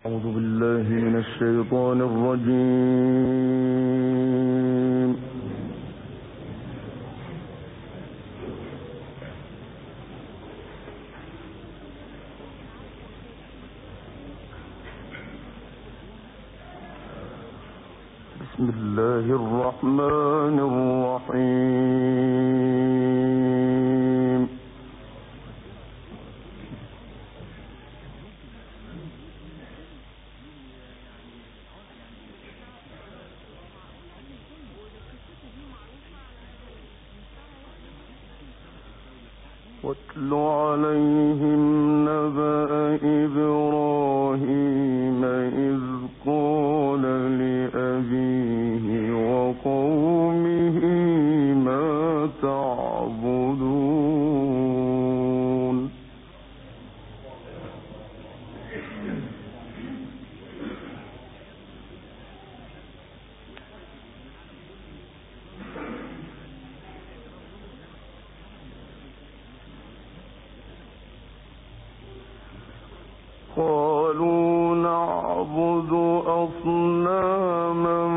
أعوذ بالله من الشيطان الرجيم. بسم الله الرحمن الرحيم. واتل عليهم نبأ إبراهيم إذ قال لأبيه وقومه ما تعبدون. قالوا نعبد أصناما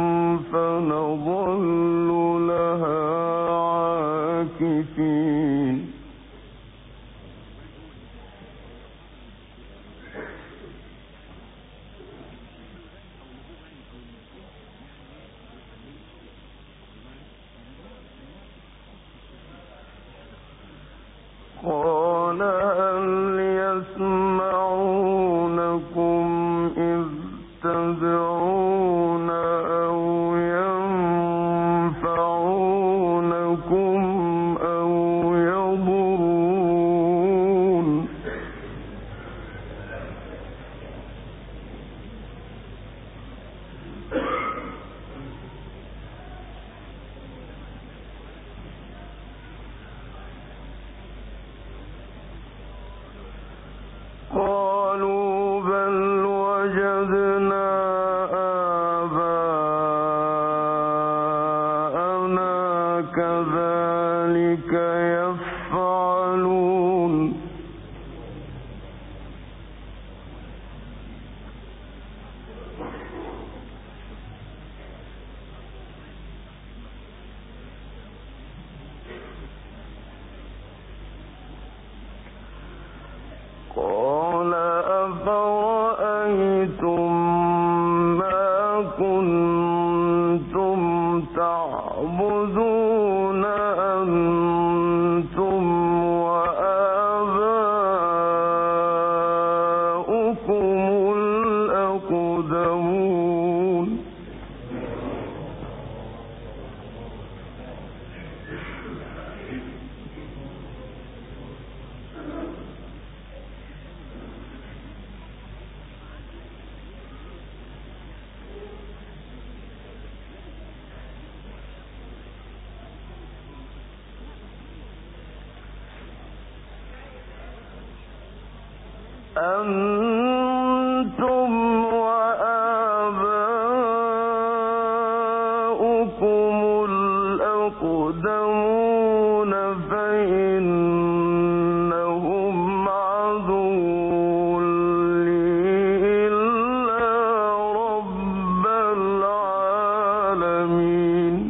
فنظل لها عاكفين. قال هل يسمعونكم إذ تدعون أو ينفعونكم أو يضرون. قالوا بل وجدنا آباءنا كذلك يفعلون. قال أفرأيتم ما كنتم تعبدون أنتم وآباؤكم الأقدمون. أنتم وآباؤكم الأقدمون فإنهم عدو لي إلا رب العالمين.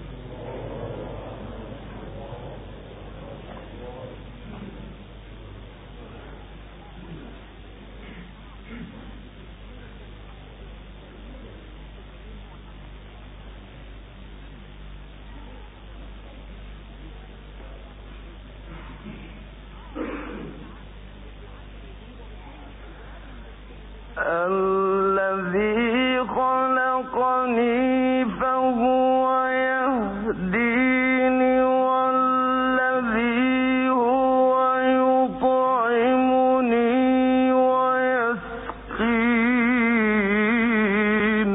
الذي خلقني فهو يهديني والذي هو يطعمني ويسقين.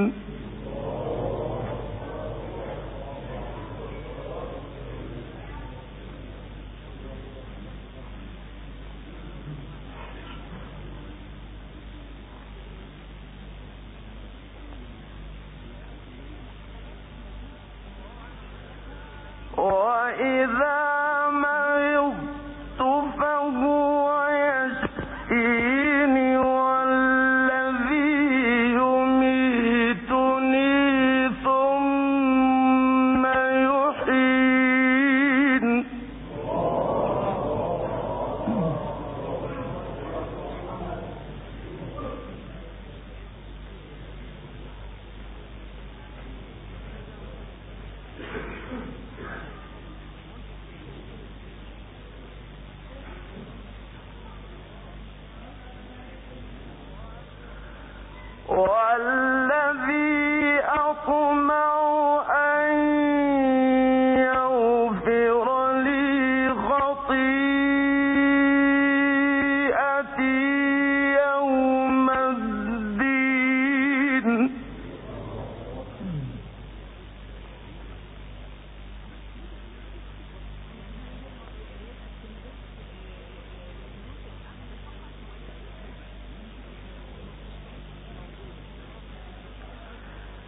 وإذا مرضت فهو يشفيني والذي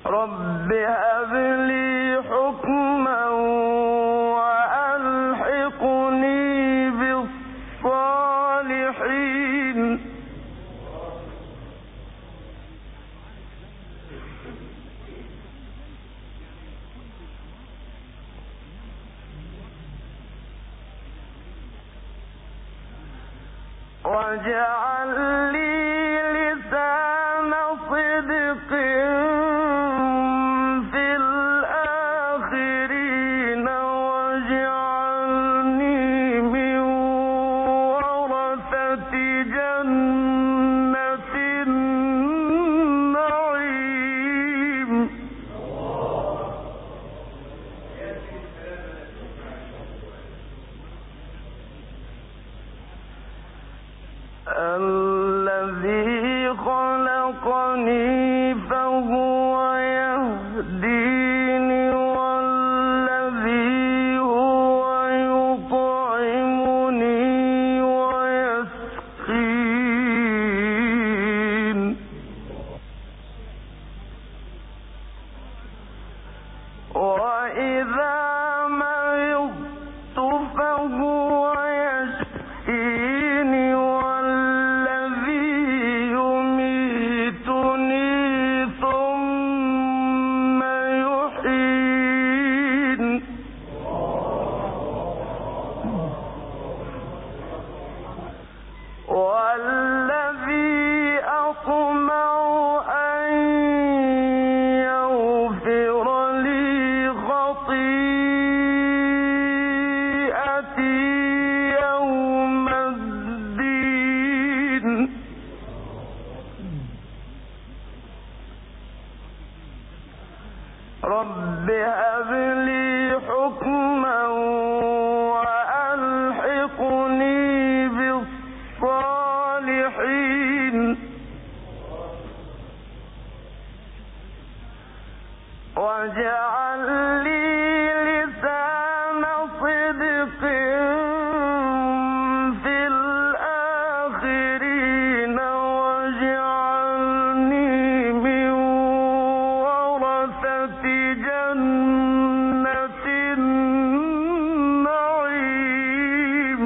رب هب لي حكما وألحقني بالصالحين واجعل لي لسان صدق في الآخرين واجعلني من ورثة جنة النعيم الذي خلقني فهو يهديني والذي هو يطعمني ويسقين وإذا مرضت فهو يشفيني والذي يميتني ثم يحيين والذي أطمع أن يغفر لي خطيئتي يوم الدين رب هب لي حكما وألحقني بالصالحين واجعل لي لسان صدق في الآخرين واجعلني من ورثة جنة النعيم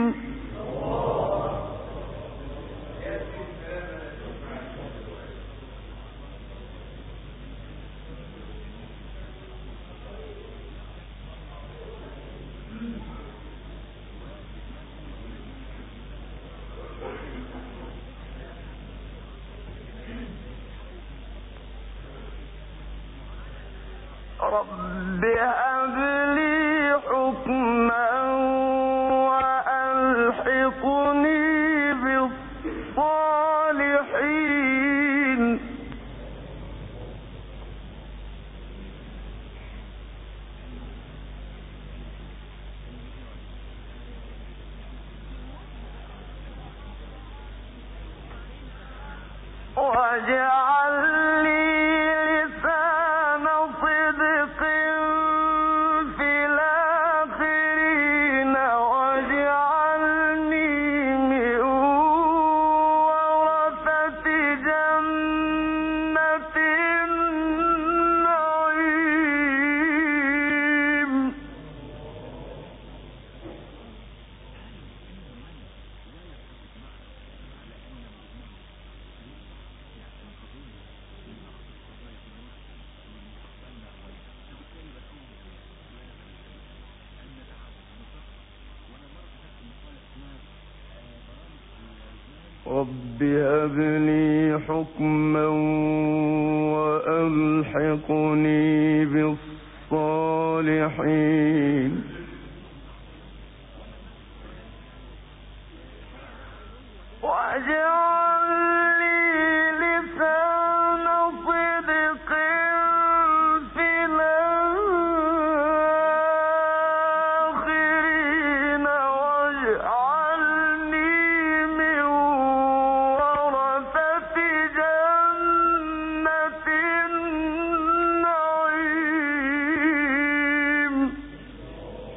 رب هب لي حكما وألحقني بالصالحين واجعل لي لسان صدق في الآخرين واجعلني من ورثة جنة النعيم رب هب لي حكما وألحقني بالصالحين واجعل لي لسان صدق في الآخرين واجعلني من ورثة جنة النعيم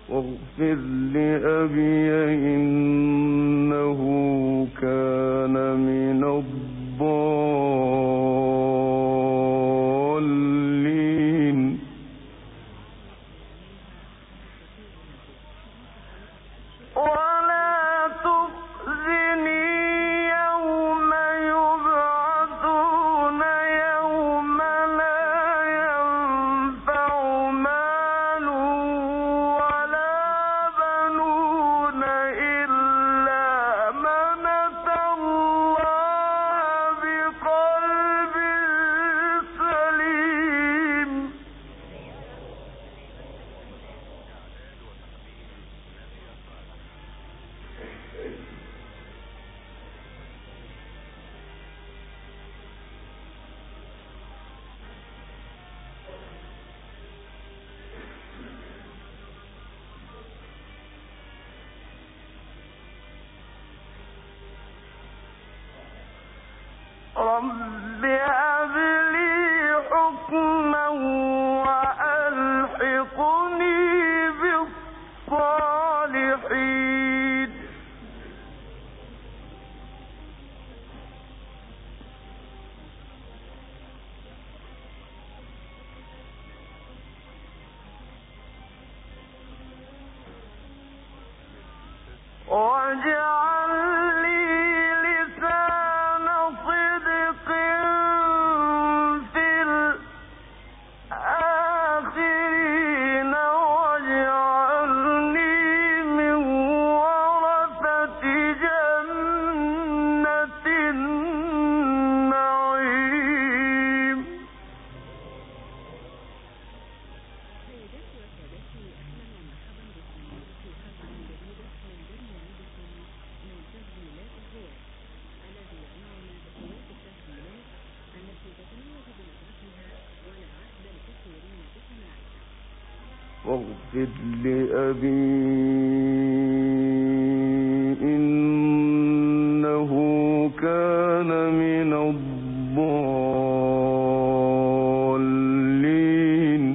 واغفر لأبي إنه كان من الضالين ولا تخزني يوم يبعثون يوم لا ينفع مال ولا بنون إلا من أتى الله بقلب سليم رب هب لي حكما وألحقني بالصالحين واجعل لي لسان صدق في الآخرين واجعلني من ورثة جنة النعيم واغفر لأبي إنه كان من الضالين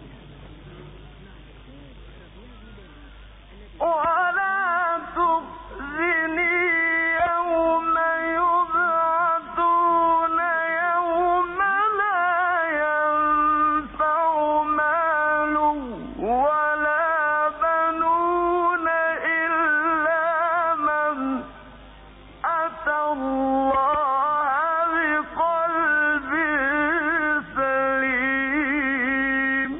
ولا تخزني يوم يبعثون يوم لا ينفع مال ولا بنون إلا من أتى الله بقلب سليم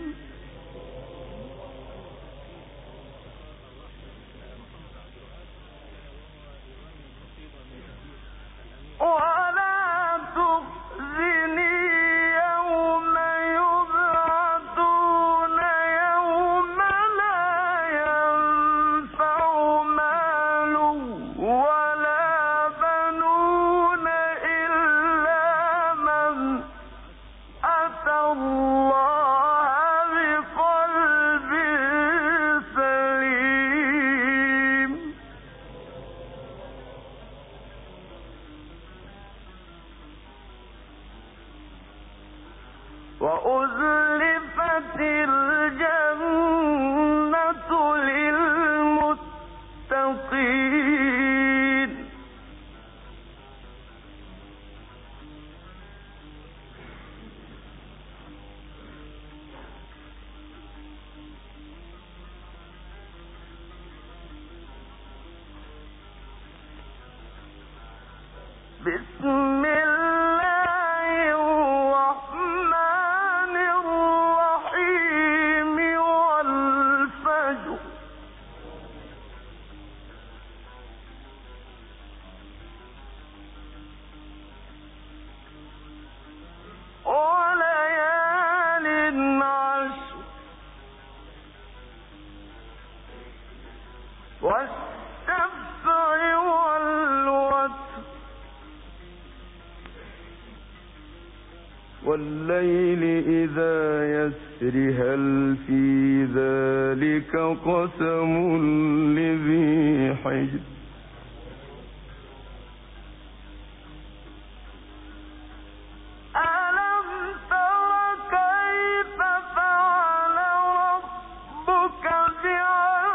ولا تخزني يوم يبعثون يوم لا ينفع مال ولا بنون إلا من أتى الله بقلب سليم وأزلفت الجنة للمتقين بسم الله الرحمن الرحيم والفجر وليال عشر والشفع والوتر والليل إذا يسر هل في ذلك قسم لذي حجر ألم تر كيف فعل ربك بعاد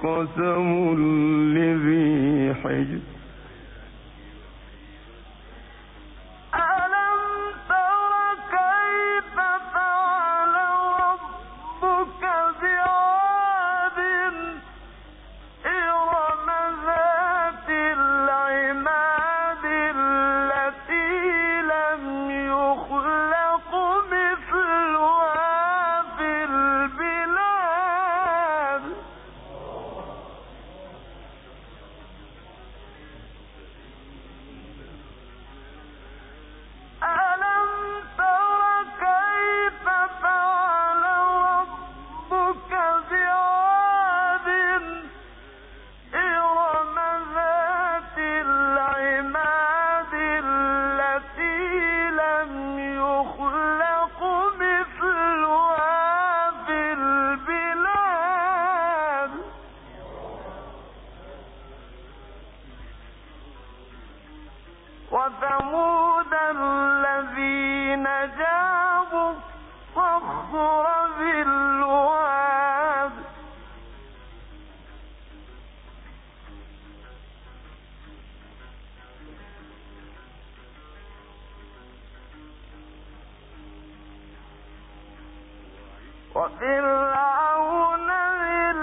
قسم لذي حجر وثمود الذين جابوا الصخر بالواد وفرعون ذي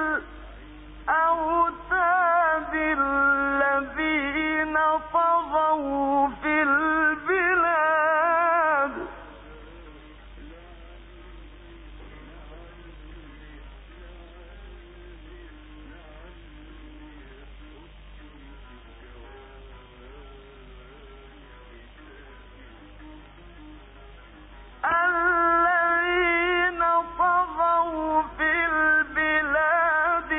الأوتاد الذين طغوا في البلاد الذين طغوا في البلاد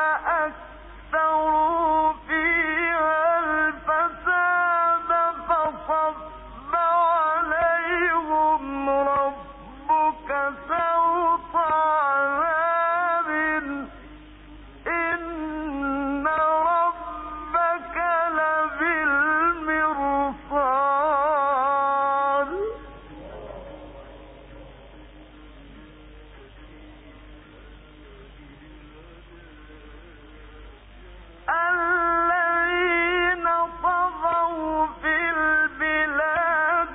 فأكثروا فيها الفساد فصب عليهم ربك سوط عذاب إن ربك لبالمرصاد الذين طغوا في البلاد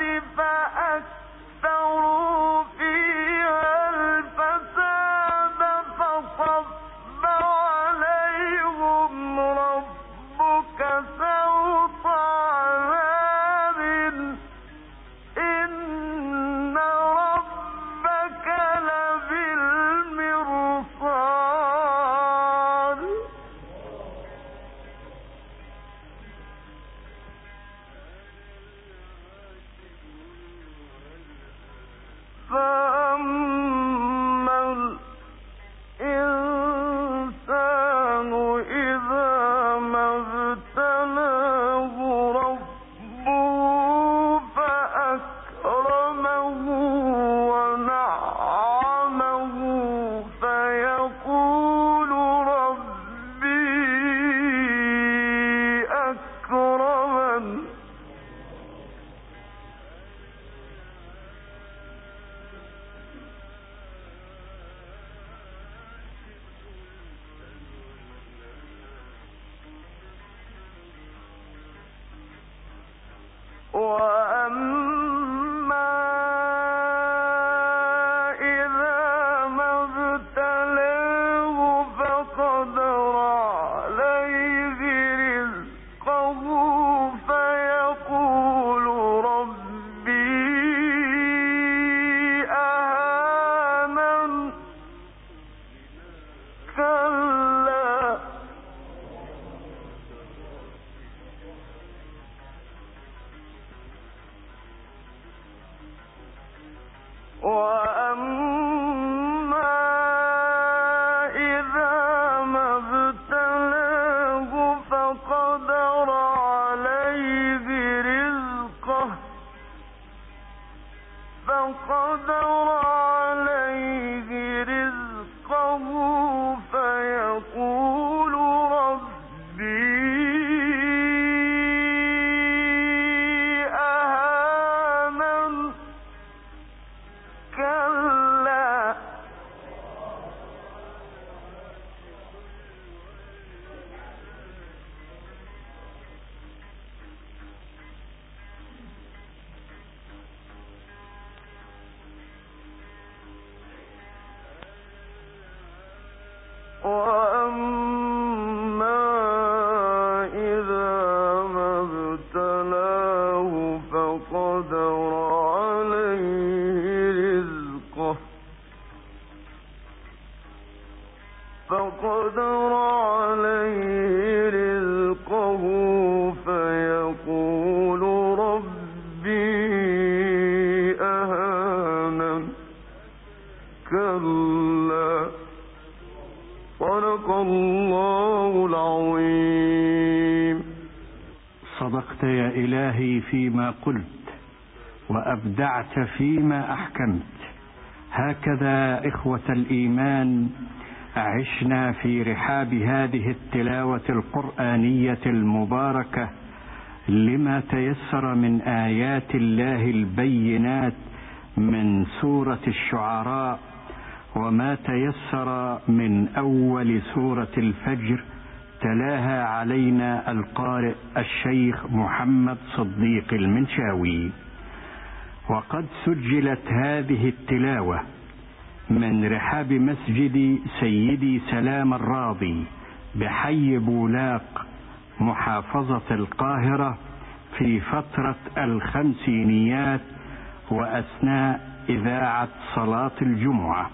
فأكثروا فيها الفساد فصب عليهم ربك سوط عذاب إن ربك لبالمرصاد فأما الإنسان إذا ما ابتلاه ربه فأكرمه ونعمه فيقول ربي أكرمن وأما إذا ما ابتلاه فقدر عليه رزقه فيقول ربي أهانن كلا وأما إذا ما ابتلاه فقدر عليه رزقه فيقول ربي أهانن كلا وأما إذا ما ابتلاه فقدر عليه رزقه فيقول ربي أهانن كلا صدق الله العظيم. صدقت يا إلهي فيما قلت وأبدعت فيما أحكمت. هكذا إخوة الإيمان عشنا في رحاب هذه التلاوة القرآنية المباركة لما تيسر من آيات الله البينات من سورة الشعراء، وما تيسر من أول سورة الفجر تلاها علينا القارئ الشيخ محمد صديق المنشاوي. وقد سجلت هذه التلاوة من رحاب مسجد سيدي سلام الراضي بحي بولاق محافظة القاهرة في فترة الخمسينيات وأثناء إذاعة صلاة الجمعة.